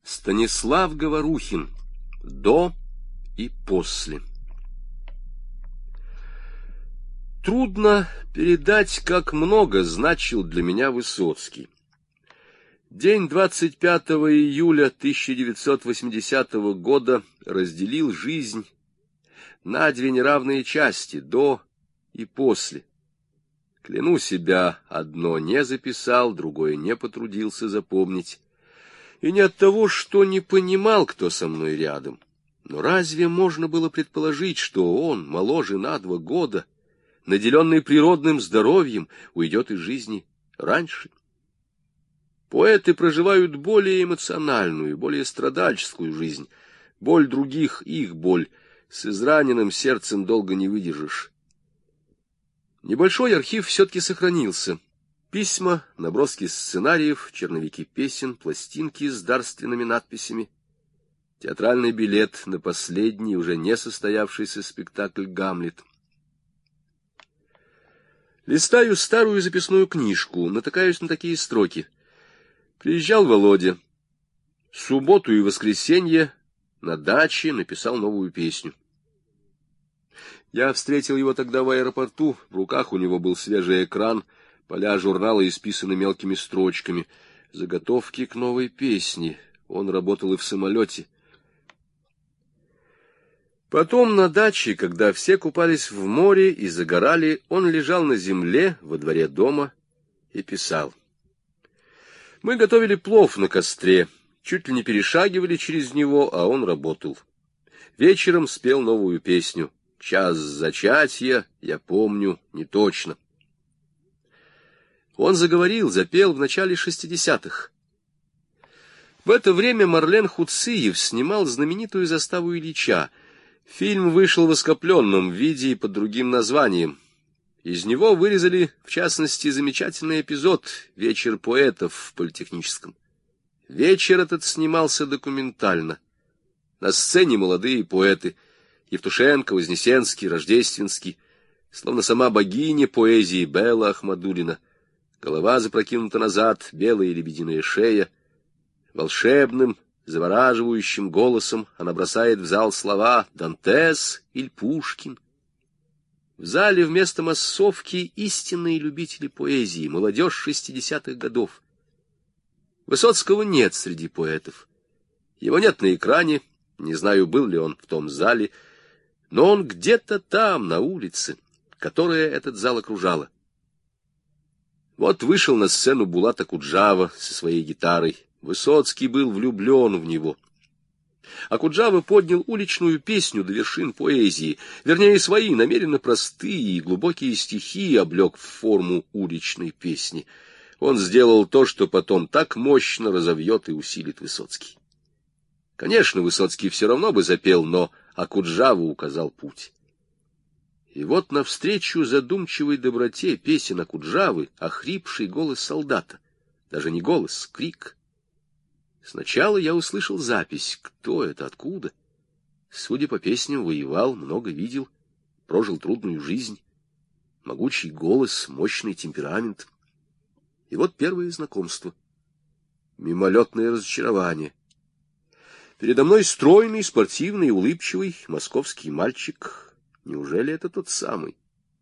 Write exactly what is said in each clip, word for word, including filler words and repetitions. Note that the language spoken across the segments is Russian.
Станислав Говорухин. До и после. Трудно передать, как много значил для меня Высоцкий. День двадцать пятого июля тысяча девятьсот восьмидесятого года разделил жизнь на две неравные части, до и после. Кляну себя, одно не записал, другое не потрудился запомнить. И не от того, что не понимал, кто со мной рядом. Но разве можно было предположить, что он, моложе на два года, наделенный природным здоровьем, уйдет из жизни раньше? Поэты проживают более эмоциональную, более страдальческую жизнь. Боль других — их боль. С израненным сердцем долго не выдержишь. Небольшой архив все-таки сохранился. Письма, наброски сценариев, черновики песен, пластинки с дарственными надписями, театральный билет на последний, уже не состоявшийся спектакль «Гамлет». Листаю старую записную книжку, натыкаюсь на такие строки. Приезжал Володя. В субботу и воскресенье на даче написал новую песню. Я встретил его тогда в аэропорту, в руках у него был свежий экран, поля журнала исписаны мелкими строчками. Заготовки к новой песне. Он работал и в самолете. Потом на даче, когда все купались в море и загорали, он лежал на земле во дворе дома и писал. Мы готовили плов на костре, чуть ли не перешагивали через него, а он работал. Вечером спел новую песню. Час зачатия, я помню, не точно. Он заговорил, запел в начале шестидесятых. В это время Марлен Хуциев снимал знаменитую заставу Ильича. Фильм вышел в оскопленном виде и под другим названием. Из него вырезали, в частности, замечательный эпизод «Вечер поэтов» в Политехническом. Вечер этот снимался документально. На сцене молодые поэты Евтушенко, Вознесенский, Рождественский, словно сама богиня поэзии Белла Ахмадуллина. Голова запрокинута назад, белая лебединая шея. Волшебным, завораживающим голосом она бросает в зал слова «Дантес» или «Пушкин». В зале вместо массовки истинные любители поэзии, молодежь шестидесятых годов. Высоцкого нет среди поэтов. Его нет на экране, не знаю, был ли он в том зале, но он где-то там, на улице, которая этот зал окружала. Вот вышел на сцену Булат Акуджава со своей гитарой. Высоцкий был влюблен в него. Акуджава поднял уличную песню до вершин поэзии, вернее, свои намеренно простые и глубокие стихи облег в форму уличной песни. Он сделал то, что потом так мощно разовьет и усилит Высоцкий. Конечно, Высоцкий все равно бы запел, но Акуджава указал путь. И вот навстречу задумчивой доброте песен Акуджавы охрипший голос солдата. Даже не голос, крик. Сначала я услышал запись. Кто это, откуда? Судя по песням, воевал, много видел, прожил трудную жизнь. Могучий голос, мощный темперамент. И вот первое знакомство. Мимолетное разочарование. Передо мной стройный, спортивный, улыбчивый московский мальчик. Неужели это тот самый?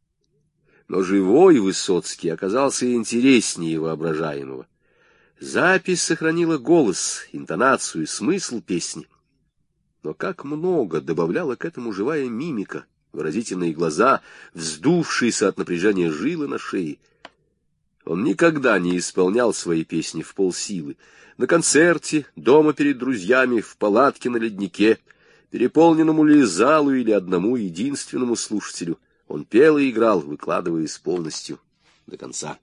Но живой Высоцкий оказался интереснее воображаемого. Запись сохранила голос, интонацию и смысл песни. Но как много добавляла к этому живая мимика, выразительные глаза, вздувшиеся от напряжения жилы на шее. Он никогда не исполнял свои песни в полсилы. На концерте, дома перед друзьями, в палатке на леднике, переполненному ли залу или одному единственному слушателю, он пел и играл, выкладываясь полностью до конца.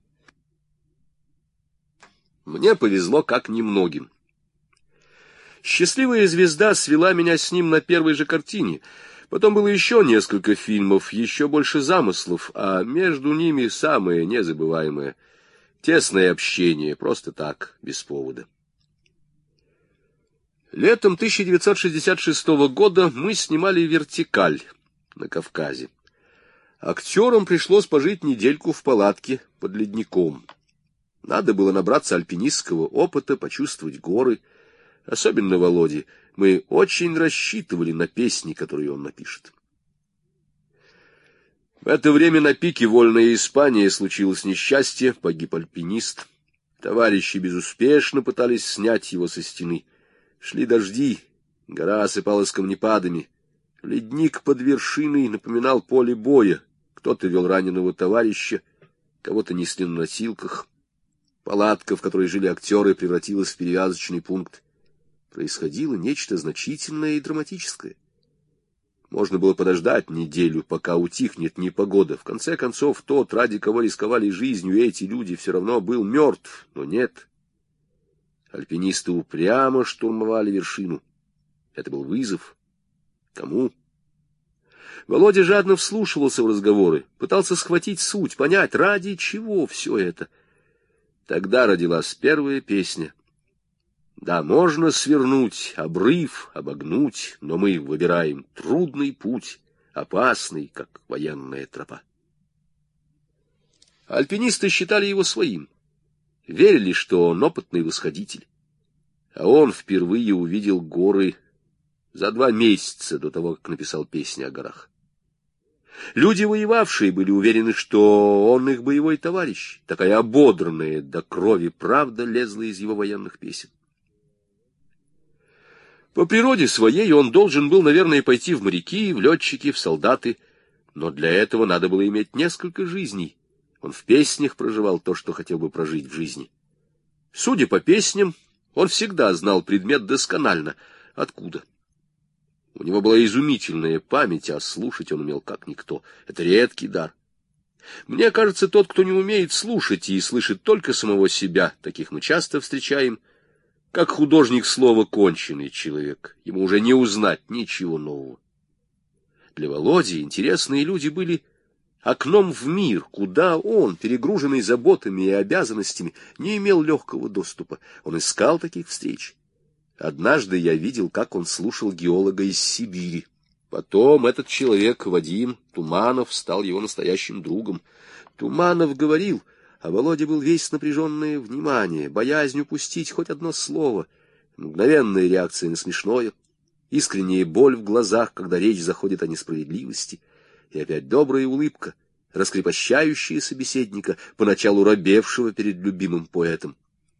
Мне повезло как немногим. «Счастливая звезда» свела меня с ним на первой же картине. Потом было еще несколько фильмов, еще больше замыслов, а между ними самое незабываемое — тесное общение, просто так, без повода. Летом тысяча девятьсот шестьдесят шестого года мы снимали «Вертикаль» на Кавказе. Актерам пришлось пожить недельку в палатке под ледником. Надо было набраться альпинистского опыта, почувствовать горы. особенно Володе, мы очень рассчитывали на песни, которые он напишет. В это время на пике «Вольная Испания» случилось несчастье, погиб альпинист. Товарищи безуспешно пытались снять его со стены. Шли дожди, гора осыпалась камнепадами. Ледник под вершиной напоминал поле боя. Кто-то вел раненого товарища, кого-то несли на носилках. Палатка, в которой жили актеры, превратилась в перевязочный пункт. Происходило нечто значительное и драматическое. Можно было подождать неделю, пока утихнет непогода. В конце концов, тот, ради кого рисковали жизнью эти люди, все равно был мертв, но нет. Альпинисты упрямо штурмовали вершину. Это был вызов. Кому? Володя жадно вслушивался в разговоры, пытался схватить суть, понять, ради чего все это. Тогда родилась первая песня. Да, можно свернуть, обрыв, обогнуть, но мы выбираем трудный путь, опасный, как военная тропа. Альпинисты считали его своим, верили, что он опытный восходитель. А он впервые увидел горы за два месяца до того, как написал песни о горах. Люди, воевавшие, были уверены, что он их боевой товарищ. Такая ободранная до крови правда лезла из его военных песен. По природе своей он должен был, наверное, пойти в моряки, в летчики, в солдаты, но для этого надо было иметь несколько жизней. Он в песнях проживал то, что хотел бы прожить в жизни. Судя по песням, он всегда знал предмет досконально. Откуда? У него была изумительная память, а слушать он умел как никто. Это редкий дар. Мне кажется, тот, кто не умеет слушать и слышит только самого себя, таких мы часто встречаем, как художник слова конченый человек. Ему уже не узнать ничего нового. Для Володи интересные люди были окном в мир, куда он, перегруженный заботами и обязанностями, не имел легкого доступа. Он искал таких встреч. Однажды я видел, как он слушал геолога из Сибири. Потом этот человек, Вадим Туманов, стал его настоящим другом. Туманов говорил, а Володя был весь напряженное внимание, боязнь упустить хоть одно слово, мгновенная реакция на смешное, искренняя боль в глазах, когда речь заходит о несправедливости, и опять добрая улыбка, раскрепощающая собеседника, поначалу робевшего перед любимым поэтом.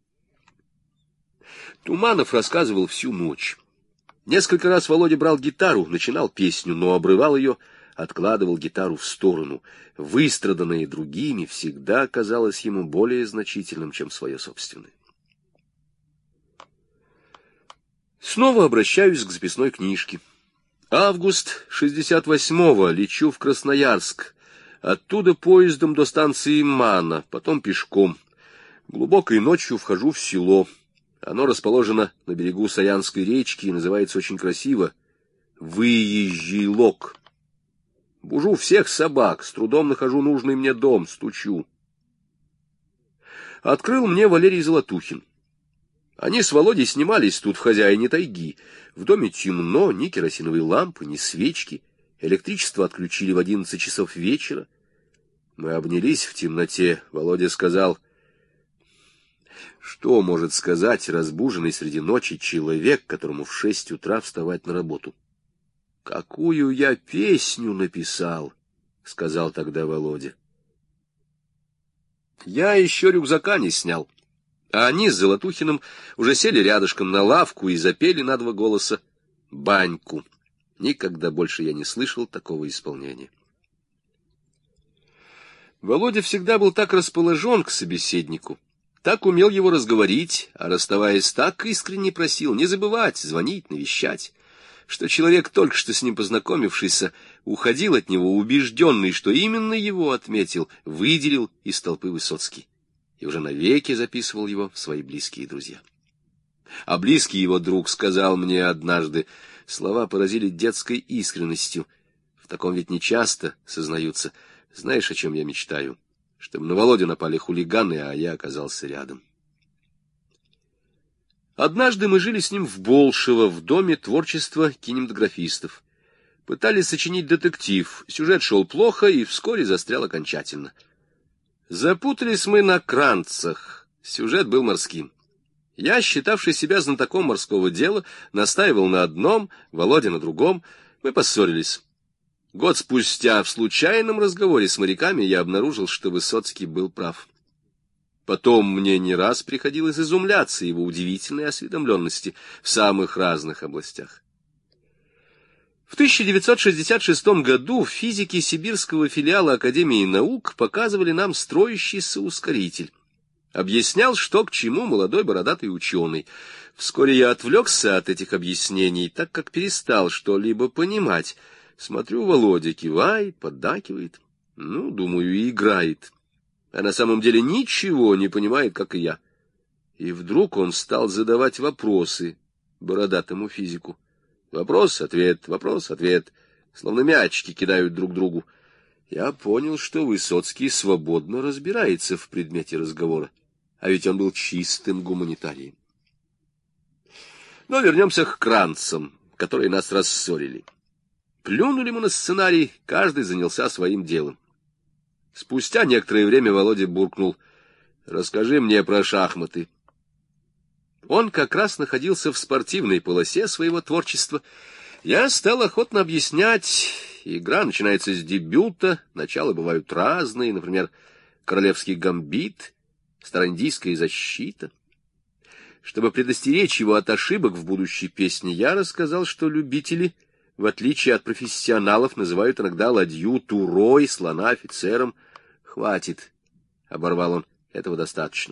Туманов рассказывал всю ночь. Несколько раз Володя брал гитару, начинал песню, но обрывал ее, откладывал гитару в сторону. Выстраданное другими всегда казалось ему более значительным, чем свое собственное. Снова обращаюсь к записной книжке. Август шестьдесят восьмого, лечу в Красноярск. Оттуда поездом до станции Мана, потом пешком. Глубокой ночью вхожу в село. Оно расположено на берегу Саянской речки и называется очень красиво «Выезжий лог». Бужу всех собак, с трудом нахожу нужный мне дом, стучу. Открыл мне Валерий Золотухин. Они с Володей снимались тут в «Хозяине тайги». В доме темно, ни керосиновой лампы, ни свечки. Электричество отключили в одиннадцать часов вечера. Мы обнялись в темноте. Володя сказал: что может сказать разбуженный среди ночи человек, которому в шесть утра вставать на работу? — Какую я песню написал, — сказал тогда Володя. Я еще рюкзака не снял, а они с Золотухиным уже сели рядышком на лавку и запели на два голоса «Баньку». Никогда больше я не слышал такого исполнения. Володя всегда был так расположен к собеседнику, так умел его разговорить, а расставаясь, так искренне просил не забывать, звонить, навещать, что человек, только что с ним познакомившийся, уходил от него убежденный, что именно его отметил, выделил из толпы Высоцкий, и уже навеки записывал его в свои близкие друзья. А близкий его друг сказал мне однажды, слова поразили детской искренностью, в таком ведь нечасто сознаются: знаешь, о чем я мечтаю? Чтобы на Володю напали хулиганы, а я оказался рядом. Однажды мы жили с ним в Болшево, в доме творчества кинематографистов. Пытались сочинить детектив, сюжет шел плохо и вскоре застрял окончательно. Запутались мы на кранцах, сюжет был морским. Я, считавший себя знатоком морского дела, настаивал на одном, Володя на другом. Мы поссорились. Год спустя в случайном разговоре с моряками я обнаружил, что Высоцкий был прав. Потом мне не раз приходилось изумляться его удивительной осведомленности в самых разных областях. В тысяча девятьсот шестьдесят шестом году физики сибирского филиала Академии наук показывали нам строящийся ускоритель. Объяснял, что к чему молодой бородатый ученый. Вскоре я отвлекся от этих объяснений, так как перестал что-либо понимать. Смотрю, Володя кивает, поддакивает. Ну, думаю, и играет. А на самом деле ничего не понимает, как и я. И вдруг он стал задавать вопросы бородатому физику. Вопрос-ответ, вопрос-ответ. Словно мячики кидают друг другу. Я понял, что Высоцкий свободно разбирается в предмете разговора. А ведь он был чистым гуманитарием. Но вернемся к Кранцам, которые нас рассорили. Плюнули мы на сценарий, каждый занялся своим делом. Спустя некоторое время Володя буркнул: «Расскажи мне про шахматы». Он как раз находился в спортивной полосе своего творчества. Я стал охотно объяснять. Игра начинается с дебюта, начала бывают разные, например, королевский гамбит, староиндийская защита. Чтобы предостеречь его от ошибок в будущей песне, я рассказал, что любители, в отличие от профессионалов, называют иногда ладью турой, слона офицером. «Хватит», — оборвал он, — «этого достаточно».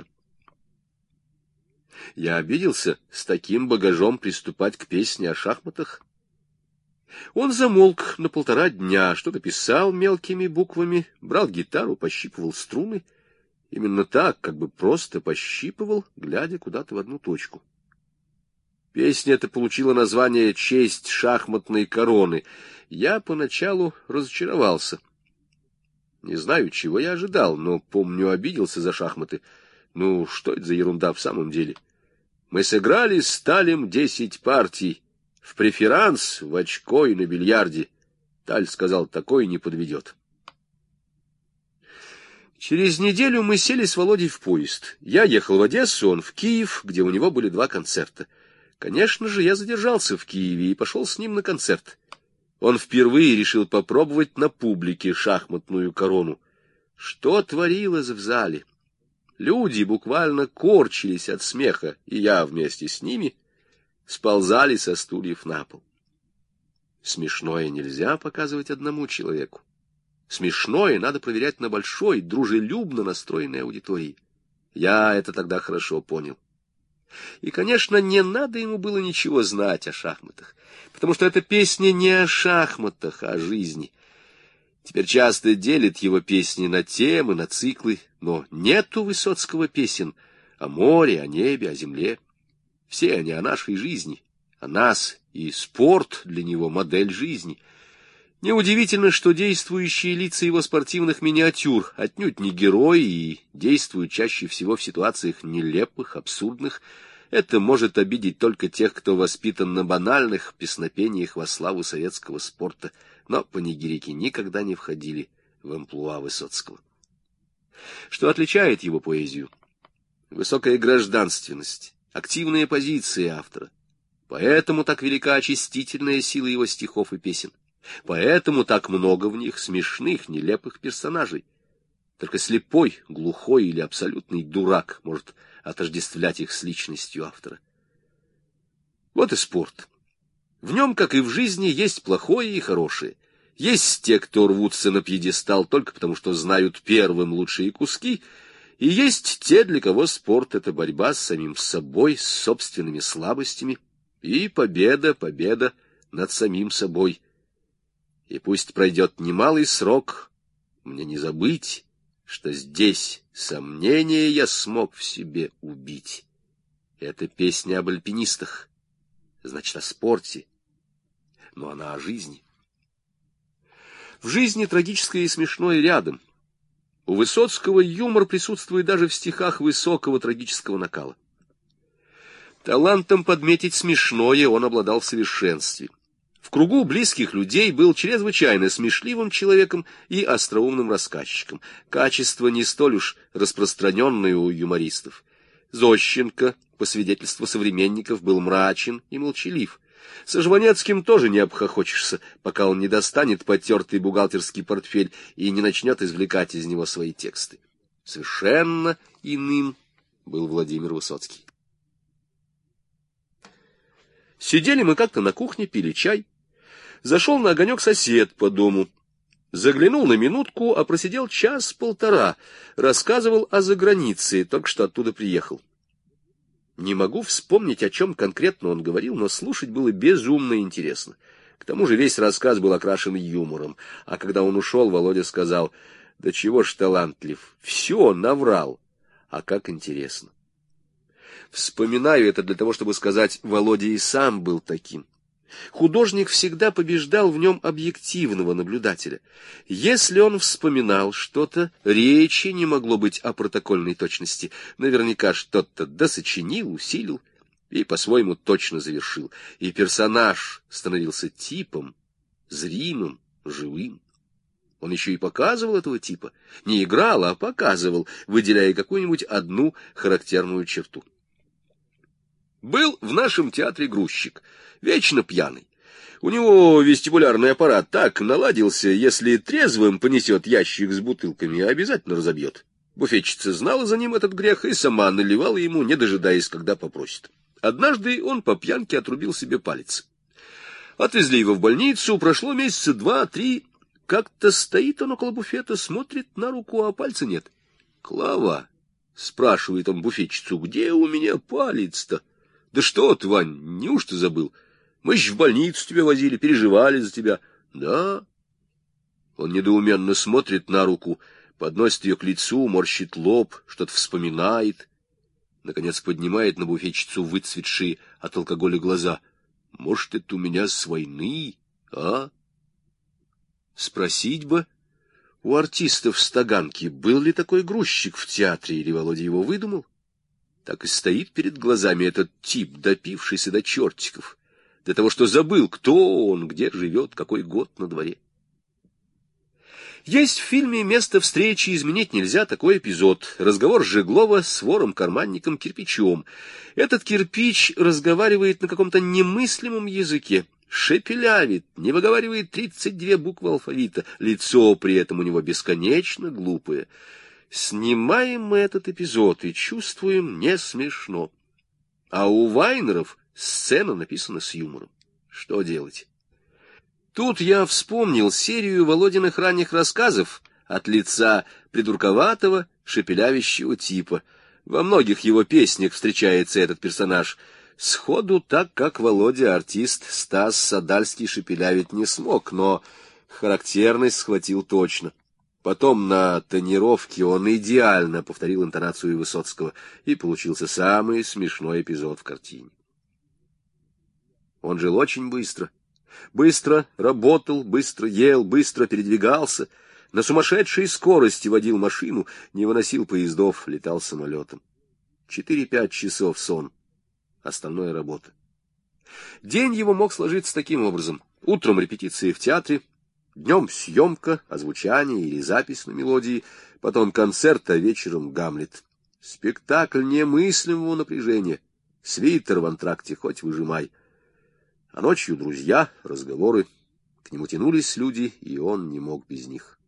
Я обиделся с таким багажом приступать к песне о шахматах. Он замолк на полтора дня, что-то писал мелкими буквами, брал гитару, пощипывал струны. Именно так, как бы просто пощипывал, глядя куда-то в одну точку. Песня эта получила название «Честь шахматной короны». Я поначалу разочаровался. Не знаю, чего я ожидал, но, помню, обиделся за шахматы. Ну, что это за ерунда в самом деле? Мы сыграли с Талем десять партий. В преферанс, в очко и на бильярде. Таль сказал, такой не подведет. Через неделю мы сели с Володей в поезд. Я ехал в Одессу, он в Киев, где у него были два концерта. Конечно же, я задержался в Киеве и пошел с ним на концерт. Он впервые решил попробовать на публике шахматную корону. Что творилось в зале? Люди буквально корчились от смеха, и я вместе с ними сползали со стульев на пол. Смешное нельзя показывать одному человеку. Смешное надо проверять на большой, дружелюбно настроенной аудитории. Я это тогда хорошо понял. И, конечно, не надо ему было ничего знать о шахматах, потому что эта песня не о шахматах, а о жизни. Теперь часто делят его песни на темы, на циклы, но нет у Высоцкого песен о море, о небе, о земле. Все они о нашей жизни, о нас, и спорт для него — модель жизни. Неудивительно, что действующие лица его спортивных миниатюр отнюдь не герои и действуют чаще всего в ситуациях нелепых, абсурдных. Это может обидеть только тех, кто воспитан на банальных песнопениях во славу советского спорта, но панигирики никогда не входили в амплуа Высоцкого. Что отличает его поэзию? Высокая гражданственность, активные позиции автора. Поэтому так велика очистительная сила его стихов и песен. Поэтому так много в них смешных, нелепых персонажей. Только слепой, глухой или абсолютный дурак может отождествлять их с личностью автора. Вот и спорт. В нем, как и в жизни, есть плохое и хорошее. Есть те, кто рвутся на пьедестал только потому, что знают первым лучшие куски, и есть те, для кого спорт — это борьба с самим собой, с собственными слабостями, и победа, победа над самим собой. И пусть пройдет немалый срок, мне не забыть, что здесь сомнения я смог в себе убить. Это песня об альпинистах, значит, о спорте, но она о жизни. В жизни трагическое и смешное рядом. У Высоцкого юмор присутствует даже в стихах высокого трагического накала. Талантом подметить смешное он обладал в совершенстве. В кругу близких людей был чрезвычайно смешливым человеком и остроумным рассказчиком. Качество не столь уж распространенное у юмористов. Зощенко, по свидетельству современников, был мрачен и молчалив. Со Жванецким тоже не обхохочешься, пока он не достанет потертый бухгалтерский портфель и не начнет извлекать из него свои тексты. Совершенно иным был Владимир Высоцкий. Сидели мы как-то на кухне, пили чай. Зашел на огонек сосед по дому. Заглянул на минутку, а просидел час-полтора. Рассказывал о загранице, только что оттуда приехал. Не могу вспомнить, о чем конкретно он говорил, но слушать было безумно интересно. К тому же весь рассказ был окрашен юмором. А когда он ушел, Володя сказал: «Да чего ж талантлив, все наврал, а как интересно». Вспоминаю это для того, чтобы сказать, Володя и сам был таким. Художник всегда побеждал в нем объективного наблюдателя. Если он вспоминал что-то, речи не могло быть о протокольной точности. Наверняка что-то досочинил, усилил и по-своему точно завершил. И персонаж становился типом, зримым, живым. Он еще и показывал этого типа. Не играл, а показывал, выделяя какую-нибудь одну характерную черту. Был в нашем театре грузчик, вечно пьяный. У него вестибулярный аппарат так наладился, если трезвым понесет ящик с бутылками, обязательно разобьет. Буфетчица знала за ним этот грех и сама наливала ему, не дожидаясь, когда попросит. Однажды он по пьянке отрубил себе палец. Отвезли его в больницу, прошло месяца два-три. Как-то стоит он около буфета, смотрит на руку, а пальца нет. «Клава», — спрашивает он буфетчицу, — «где у меня палец-то?» «Да что ты, Вань, неужто забыл? Мы ж в больницу тебя возили, переживали за тебя». «Да». Он недоуменно смотрит на руку, подносит ее к лицу, морщит лоб, что-то вспоминает. Наконец поднимает на буфетчицу выцветшие от алкоголя глаза. «Может, это у меня с войны, а?» Спросить бы у артистов с Таганки, был ли такой грузчик в театре, или Володя его выдумал. Так и стоит перед глазами этот тип, допившийся до чертиков, до того, что забыл, кто он, где живет, какой год на дворе. Есть в фильме «Место встречи изменить нельзя» такой эпизод. Разговор Жеглова с вором-карманником Кирпичом. Этот Кирпич разговаривает на каком-то немыслимом языке, шепелявит, не выговаривает тридцать две буквы алфавита. Лицо при этом у него бесконечно глупое. Снимаем мы этот эпизод и чувствуем, не смешно. А у Вайнеров сцена написана с юмором. Что делать? Тут я вспомнил серию Володиных ранних рассказов от лица придурковатого, шепелявящего типа. Во многих его песнях встречается этот персонаж. Сходу, так как Володя, артист, Стас Садальский шепелявить не смог, но характерность схватил точно. Потом на тонировке он идеально повторил интонацию Высоцкого, и получился самый смешной эпизод в картине. Он жил очень быстро. Быстро работал, быстро ел, быстро передвигался, на сумасшедшей скорости водил машину, не выносил поездов, летал самолетом. Четыре-пять часов сон, остальное работа. День его мог сложиться таким образом. Утром репетиции в театре, днем съемка, озвучание или запись на мелодии, потом концерт, а вечером Гамлет. Спектакль немыслимого напряжения, свитер в антракте хоть выжимай. А ночью друзья, разговоры, к нему тянулись люди, и он не мог без них.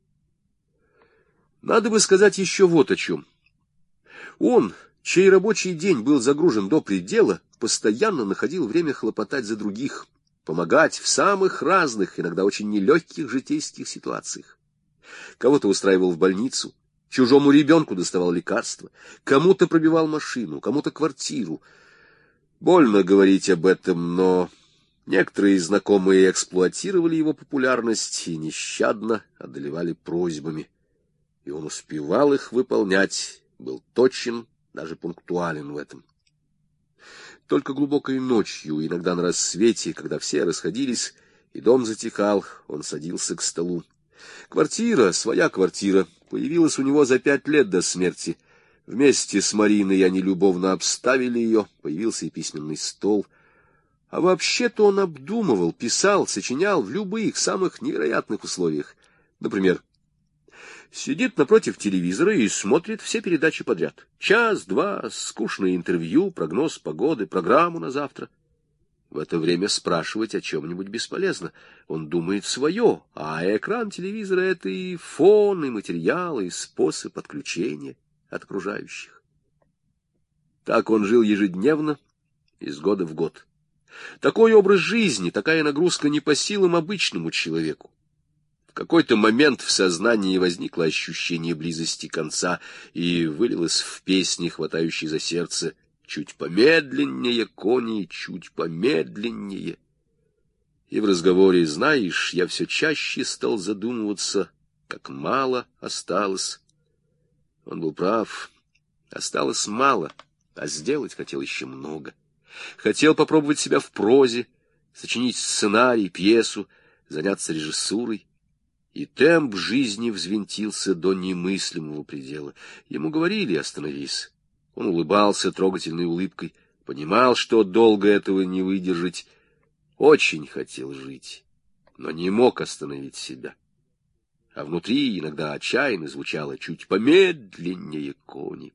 Надо бы сказать еще вот о чем. Он, чей рабочий день был загружен до предела, постоянно находил время хлопотать за других, помогать в самых разных, иногда очень нелегких житейских ситуациях. Кого-то устраивал в больницу, чужому ребенку доставал лекарства, кому-то пробивал машину, кому-то квартиру. Больно говорить об этом, но некоторые знакомые эксплуатировали его популярность и нещадно одолевали просьбами. И он успевал их выполнять, был точен, даже пунктуален в этом. Только глубокой ночью, иногда на рассвете, когда все расходились и дом затихал, он садился к столу. Квартира, своя квартира, появилась у него за пять лет до смерти. Вместе с Мариной они любовно обставили ее, появился и письменный стол. А вообще-то он обдумывал, писал, сочинял в любых, самых невероятных условиях. Например, Сидит напротив телевизора и смотрит все передачи подряд. Час-два, скучное интервью, прогноз погоды, программу на завтра. В это время спрашивать о чем-нибудь бесполезно. Он думает свое, а экран телевизора — это и фон, и материал, и способ отключения от окружающих. Так он жил ежедневно, из года в год. Такой образ жизни, такая нагрузка не по силам обычному человеку. В какой-то момент в сознании возникло ощущение близости конца и вылилось в песни, хватающей за сердце: «Чуть помедленнее, кони, чуть помедленнее». И в разговоре: «Знаешь, я все чаще стал задумываться, как мало осталось». Он был прав. Осталось мало, а сделать хотел еще много. Хотел попробовать себя в прозе, сочинить сценарий, пьесу, заняться режиссурой. И темп жизни взвинтился до немыслимого предела. Ему говорили: «Остановись». Он улыбался трогательной улыбкой, понимал, что долго этого не выдержать. Очень хотел жить, но не мог остановить себя. А внутри иногда отчаянно звучало: «Чуть помедленнее, кони».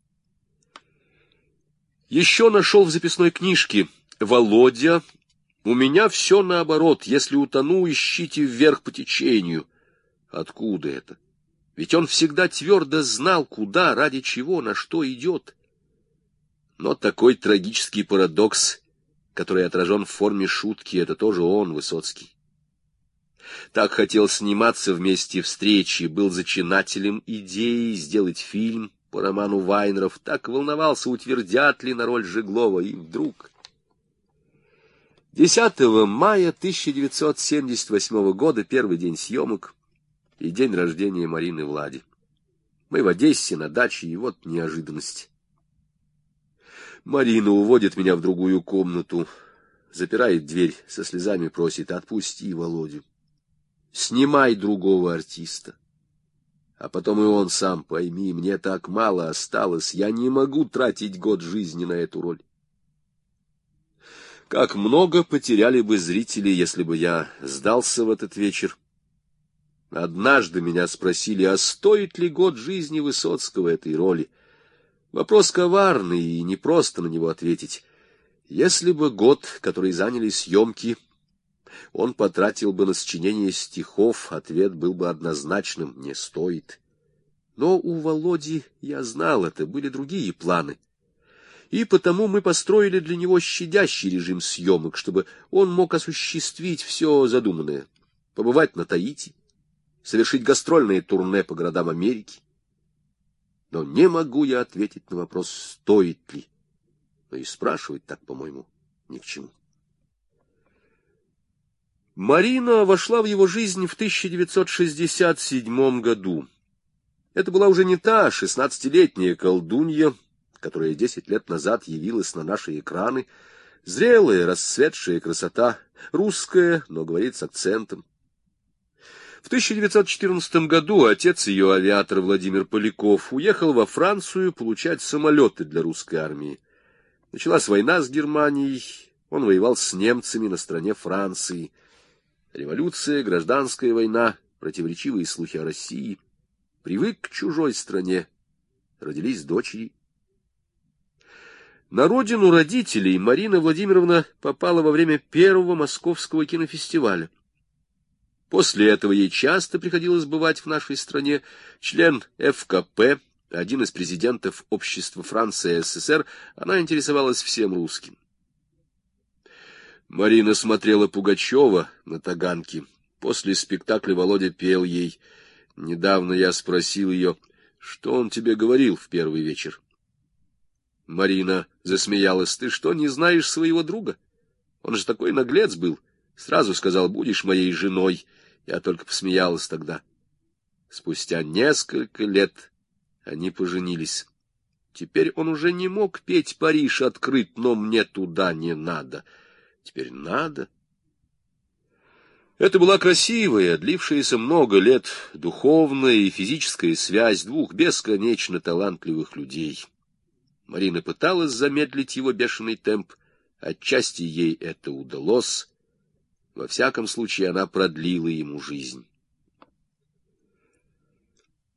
Еще нашел в записной книжке: «Володя, у меня все наоборот. Если утону, ищите вверх по течению». Откуда это? Ведь он всегда твердо знал, куда, ради чего, на что идет. Но такой трагический парадокс, который отражен в форме шутки, это тоже он, Высоцкий. Так хотел сниматься вместе встречи, был зачинателем идеи сделать фильм по роману Вайнеров, так волновался, утвердят ли на роль Жеглова, и вдруг... десятого мая тысяча девятьсот семьдесят восьмого года, первый день съемок и день рождения Марины Влади. Мы в Одессе на даче, и вот неожиданность. Марина уводит меня в другую комнату, запирает дверь, со слезами просит: «Отпусти Володю, снимай другого артиста». А потом и он сам: «Пойми, мне так мало осталось, я не могу тратить год жизни на эту роль». Как много потеряли бы зрители, если бы я сдался в этот вечер. Однажды меня спросили, а стоит ли год жизни Высоцкого этой роли. Вопрос коварный, и непросто на него ответить. Если бы год, который заняли съемки, он потратил бы на сочинение стихов, ответ был бы однозначным: не стоит. Но у Володи, я знал это, были другие планы. И потому мы построили для него щадящий режим съемок, чтобы он мог осуществить все задуманное, побывать на Таити, совершить гастрольное турне по городам Америки. Но не могу я ответить на вопрос, стоит ли. Но и спрашивать так, по-моему, ни к чему. Марина вошла в его жизнь в тысяча девятьсот шестьдесят седьмом году. Это была уже не та шестнадцатилетняя колдунья, которая десять лет назад явилась на наши экраны. Зрелая, расцветшая красота, русская, но говорит с акцентом. В тысяча девятьсот четырнадцатом году отец ее, авиатор Владимир Поляков, уехал во Францию получать самолеты для русской армии. Началась война с Германией, он воевал с немцами на стороне Франции. Революция, гражданская война, противоречивые слухи о России. Привык к чужой стране, родились дочери. На родину родителей Марина Владимировна попала во время первого московского кинофестиваля. После этого ей часто приходилось бывать в нашей стране. Член эф ка пэ, один из президентов Общества Франции СССР, она интересовалась всем русским. Марина смотрела Пугачева на Таганке. После спектакля Володя пел ей. Недавно я спросил ее, что он тебе говорил в первый вечер. Марина засмеялась. Ты что, не знаешь своего друга? Он же такой наглец был. Сразу сказал: будешь моей женой. Я только посмеялась тогда. Спустя несколько лет они поженились. Теперь он уже не мог петь «Париж открыт», но мне туда не надо. Теперь надо. Это была красивая, длившаяся много лет, духовная и физическая связь двух бесконечно талантливых людей. Марина пыталась замедлить его бешеный темп. Отчасти ей это удалось. Во всяком случае, она продлила ему жизнь.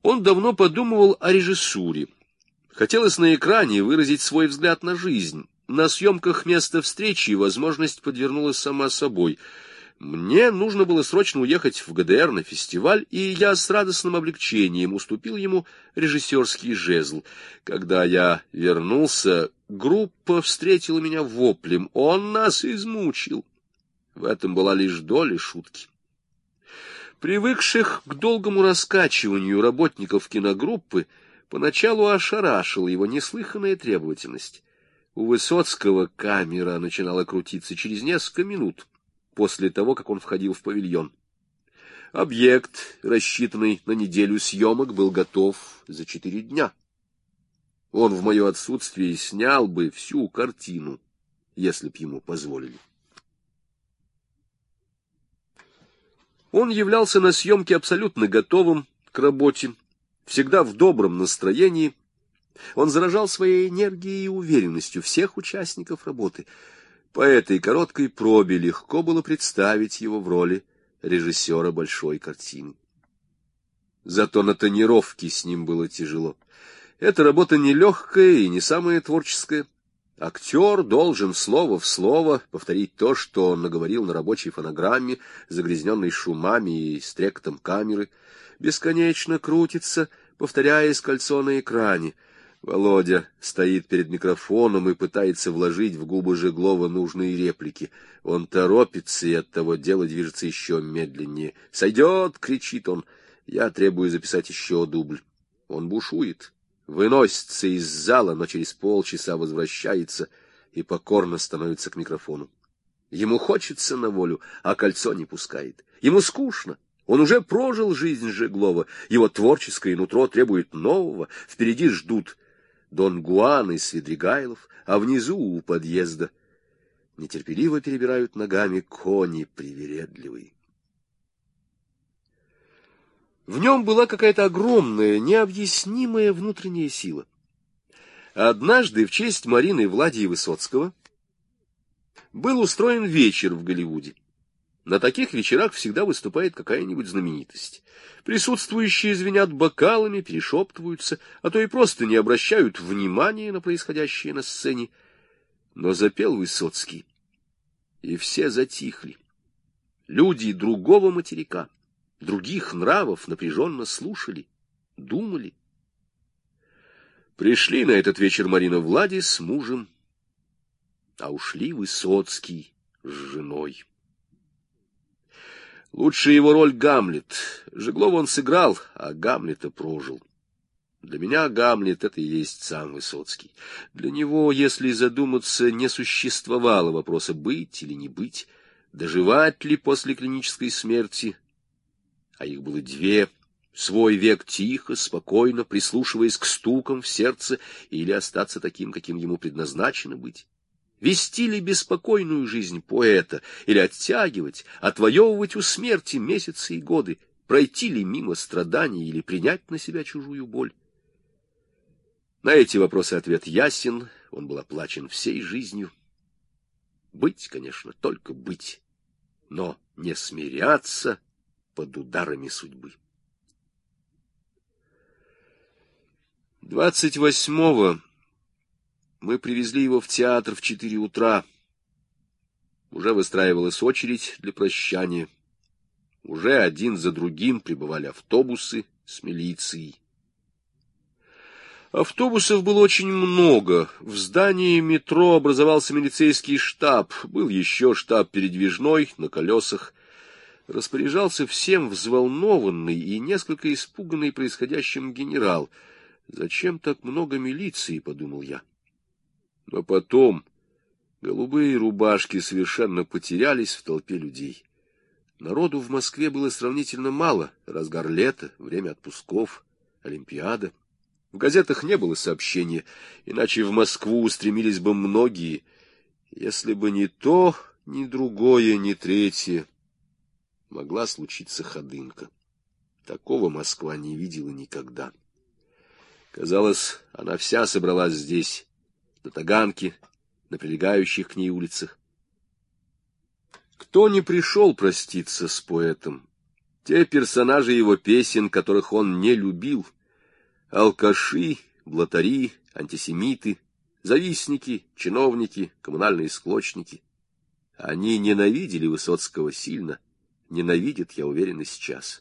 Он давно подумывал о режиссуре. Хотелось на экране выразить свой взгляд на жизнь. На съемках места встречи возможность подвернулась сама собой. Мне нужно было срочно уехать в ГДР на фестиваль, и я с радостным облегчением уступил ему режиссерский жезл. Когда я вернулся, группа встретила меня воплем: «Он нас измучил!» В этом была лишь доля шутки. Привыкших к долгому раскачиванию работников киногруппы поначалу ошарашила его неслыханная требовательность. У Высоцкого камера начинала крутиться через несколько минут после того, как он входил в павильон. Объект, рассчитанный на неделю съемок, был готов за четыре дня. Он в мое отсутствие снял бы всю картину, если б ему позволили. Он являлся на съемке абсолютно готовым к работе, всегда в добром настроении. Он заражал своей энергией и уверенностью всех участников работы. По этой короткой пробе легко было представить его в роли режиссера большой картины. Зато на тонировке с ним было тяжело. Эта работа нелегкая и не самая творческая. Актер должен слово в слово повторить то, что он наговорил на рабочей фонограмме, загрязненной шумами и стрекотом камеры. Бесконечно крутится, повторяясь кольцо на экране. Володя стоит перед микрофоном и пытается вложить в губы Жеглова нужные реплики. Он торопится, и оттого дело движется еще медленнее. «Сойдет!» — кричит он. Я требую записать еще дубль. Он бушует, выносится из зала, но через полчаса возвращается и покорно становится к микрофону. Ему хочется на волю, а кольцо не пускает. Ему скучно. Он уже прожил жизнь Жеглова. Его творческое нутро требует нового. Впереди ждут Дон Гуан и Свидригайлов, а внизу у подъезда нетерпеливо перебирают ногами кони привередливые. В нем была какая-то огромная, необъяснимая внутренняя сила. Однажды в честь Марины Влади Высоцкого был устроен вечер в Голливуде. На таких вечерах всегда выступает какая-нибудь знаменитость. Присутствующие звенят бокалами, перешептываются, а то и просто не обращают внимания на происходящее на сцене. Но запел Высоцкий, и все затихли. Люди другого материка, других нравов напряженно слушали, думали. Пришли на этот вечер Марина Влади с мужем, а ушли Высоцкий с женой. Лучшая его роль — Гамлет. Жеглова он сыграл, а Гамлета прожил. Для меня Гамлет — это и есть сам Высоцкий. Для него, если задуматься, не существовало вопроса быть или не быть, доживать ли после клинической смерти. А их было две. Свой век тихо, спокойно, прислушиваясь к стукам в сердце, или остаться таким, каким ему предназначено быть. Вести ли беспокойную жизнь поэта, или оттягивать, отвоевывать у смерти месяцы и годы, пройти ли мимо страданий, или принять на себя чужую боль? На эти вопросы ответ ясен, он был оплачен всей жизнью. Быть, конечно, только быть, но не смиряться под ударами судьбы. Двадцать восьмого мы привезли его в театр в четыре утра. Уже выстраивалась очередь для прощания. Уже один за другим прибывали автобусы с милицией. Автобусов было очень много. В здании метро образовался милицейский штаб. Был еще штаб передвижной, на колесах. Распоряжался всем взволнованный и несколько испуганный происходящим генерал. «Зачем так много милиции?» — подумал я. Но потом голубые рубашки совершенно потерялись в толпе людей. Народу в Москве было сравнительно мало. Разгар лета, время отпусков, Олимпиада. В газетах не было сообщения, иначе в Москву устремились бы многие. Если бы ни то, ни другое, ни третье, могла случиться ходынка. Такого Москва не видела никогда. Казалось, она вся собралась здесь, на Таганке, на прилегающих к ней улицах. Кто не пришел проститься с поэтом, Те персонажи его песен, которых он не любил, алкаши, блатари, антисемиты, завистники, чиновники, коммунальные склочники, они ненавидели Высоцкого сильно, ненавидят, я уверен, и сейчас.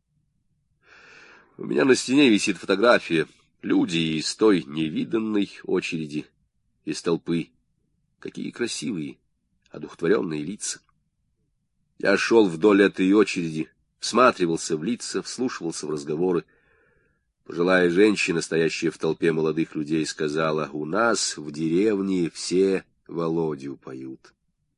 У меня на стене висит фотография. Люди из той невиданной очереди, из толпы. Какие красивые, одухотворенные лица. Я шел вдоль этой очереди, всматривался в лица, вслушивался в разговоры. Пожилая женщина, стоящая в толпе молодых людей, сказала: «У нас в деревне все Володю поют».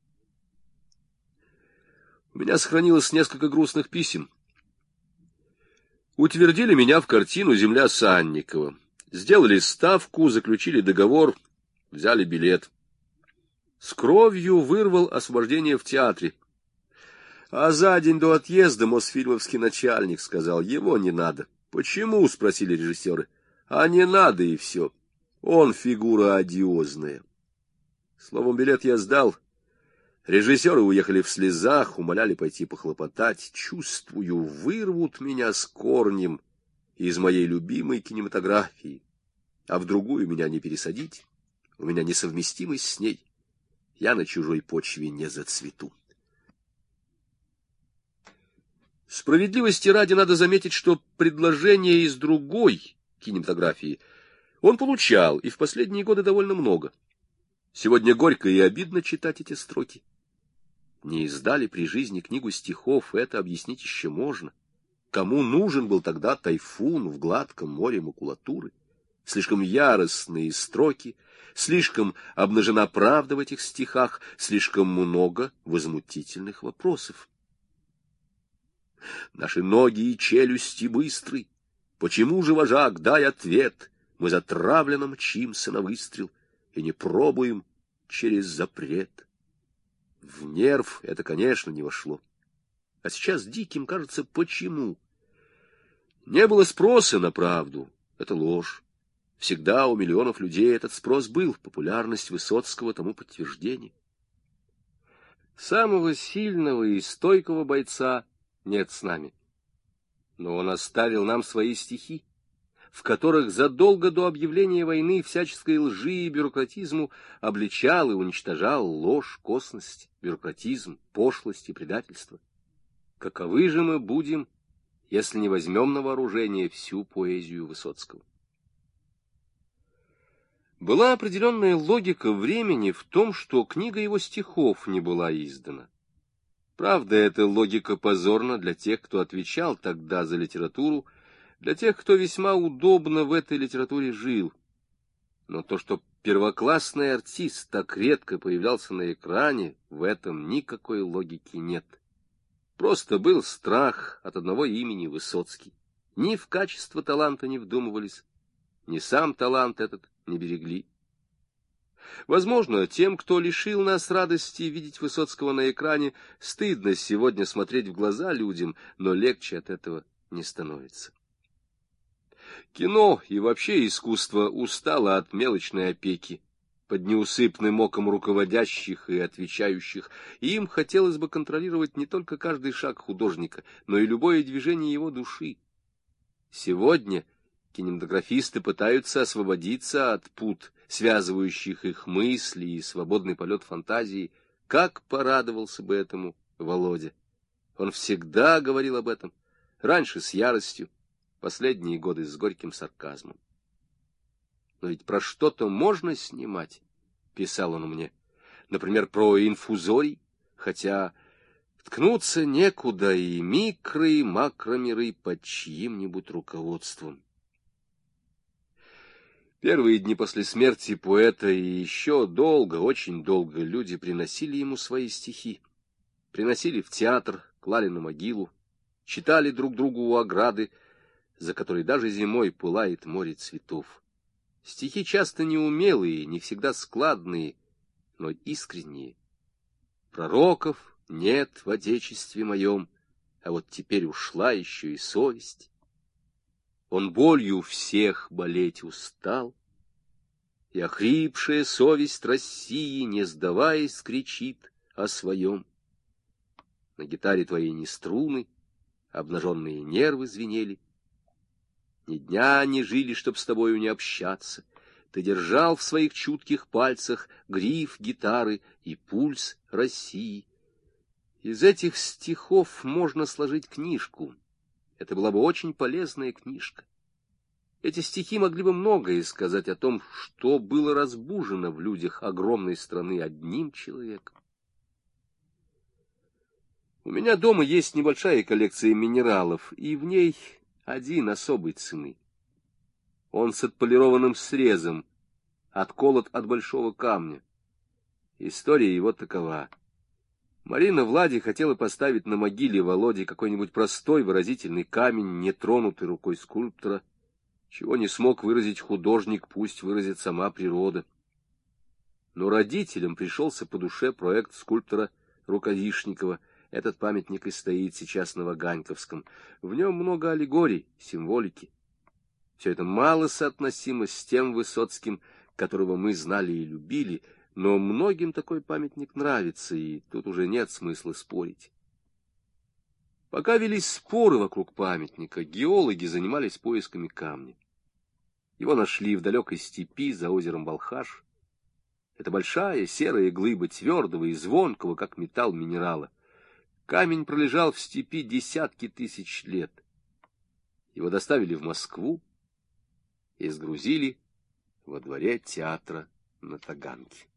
У меня сохранилось несколько грустных писем. Утвердили меня в картину «Земля Санникова». Сделали ставку, заключили договор, взяли билет. С кровью вырвал освобождение в театре. А за день до отъезда мосфильмовский начальник сказал: «Его не надо». «Почему?» — спросили режиссеры. «А не надо, и все. Он фигура одиозная». Словом, билет я сдал. Режиссеры уехали в слезах, умоляли пойти похлопотать. Чувствую, вырвут меня с корнем из моей любимой кинематографии. А в другую меня не пересадить. У меня несовместимость с ней. Я на чужой почве не зацвету. Справедливости ради надо заметить, что предложения из другой кинематографии он получал, и в последние годы довольно много. Сегодня горько и обидно читать эти строки. Не издали при жизни книгу стихов, это объяснить еще можно. Кому нужен был тогда тайфун в гладком море макулатуры? Слишком яростные строки, слишком обнажена правда в этих стихах, слишком много возмутительных вопросов. Наши ноги и челюсти быстры. Почему же, вожак, дай ответ? Мы затравленно мчимся на выстрел и не пробуем через запрет. В нерв это, конечно, не вошло. А сейчас диким кажется, почему? Не было спроса на правду. Это ложь. Всегда у миллионов людей этот спрос был. Популярность Высоцкого тому подтверждение. Самого сильного и стойкого бойца нет с нами. Но он оставил нам свои стихи, в которых задолго до объявления войны всяческой лжи и бюрократизму обличал и уничтожал ложь, косность, бюрократизм, пошлость и предательство. Каковы же мы будем, если не возьмем на вооружение всю поэзию Высоцкого? Была определенная логика времени в том, что книга его стихов не была издана. Правда, эта логика позорна для тех, кто отвечал тогда за литературу, для тех, кто весьма удобно в этой литературе жил. Но то, что первоклассный артист так редко появлялся на экране, в этом никакой логики нет. Просто был страх от одного имени Высоцкий. Ни в качество таланта не вдумывались, ни сам талант этот не берегли. Возможно, тем, кто лишил нас радости видеть Высоцкого на экране, стыдно сегодня смотреть в глаза людям, но легче от этого не становится. Кино и вообще искусство устало от мелочной опеки, под неусыпным оком руководящих и отвечающих, и им хотелось бы контролировать не только каждый шаг художника, но и любое движение его души. Сегодня кинематографисты пытаются освободиться от пут, связывающих их мысли и свободный полет фантазии. Как порадовался бы этому Володя! Он всегда говорил об этом, раньше с яростью, последние годы с горьким сарказмом. Но ведь про что-то можно снимать, писал он мне, например, про инфузорий, хотя ткнуться некуда и микро- и макромиры под чьим-нибудь руководством. Первые дни после смерти поэта и еще долго, очень долго люди приносили ему свои стихи. Приносили в театр, клали на могилу, читали друг другу у ограды, за которой даже зимой пылает море цветов. Стихи часто неумелые, не всегда складные, но искренние. Пророков нет в отечестве моем, а вот теперь ушла еще и совесть. Он болью всех болеть устал, и охрипшая совесть России, не сдаваясь, кричит о своем. На гитаре твоей не струны, обнаженные нервы звенели. Ни дня не жили, чтоб с тобою не общаться. Ты держал в своих чутких пальцах гриф гитары и пульс России. Из этих стихов можно сложить книжку. Это была бы очень полезная книжка. Эти стихи могли бы многое сказать о том, что было разбужено в людях огромной страны одним человеком. У меня дома есть небольшая коллекция минералов, и в ней один особой цены. Он с отполированным срезом, отколот от большого камня. История его такова. Марина Влади хотела поставить на могиле Володи какой-нибудь простой выразительный камень, не тронутый рукой скульптора. Чего не смог выразить художник, пусть выразит сама природа. Но родителям пришелся по душе проект скульптора Рукавишникова. Этот памятник и стоит сейчас на Ваганьковском. В нем много аллегорий, символики. Все это мало соотносимо с тем Высоцким, которого мы знали и любили, но многим такой памятник нравится, и тут уже нет смысла спорить. Пока велись споры вокруг памятника, геологи занимались поисками камня. Его нашли в далекой степи за озером Балхаш. Это большая серая глыба твердого и звонкого, как металл, минерала. Камень пролежал в степи десятки тысяч лет. Его доставили в Москву и сгрузили во дворе театра на Таганке.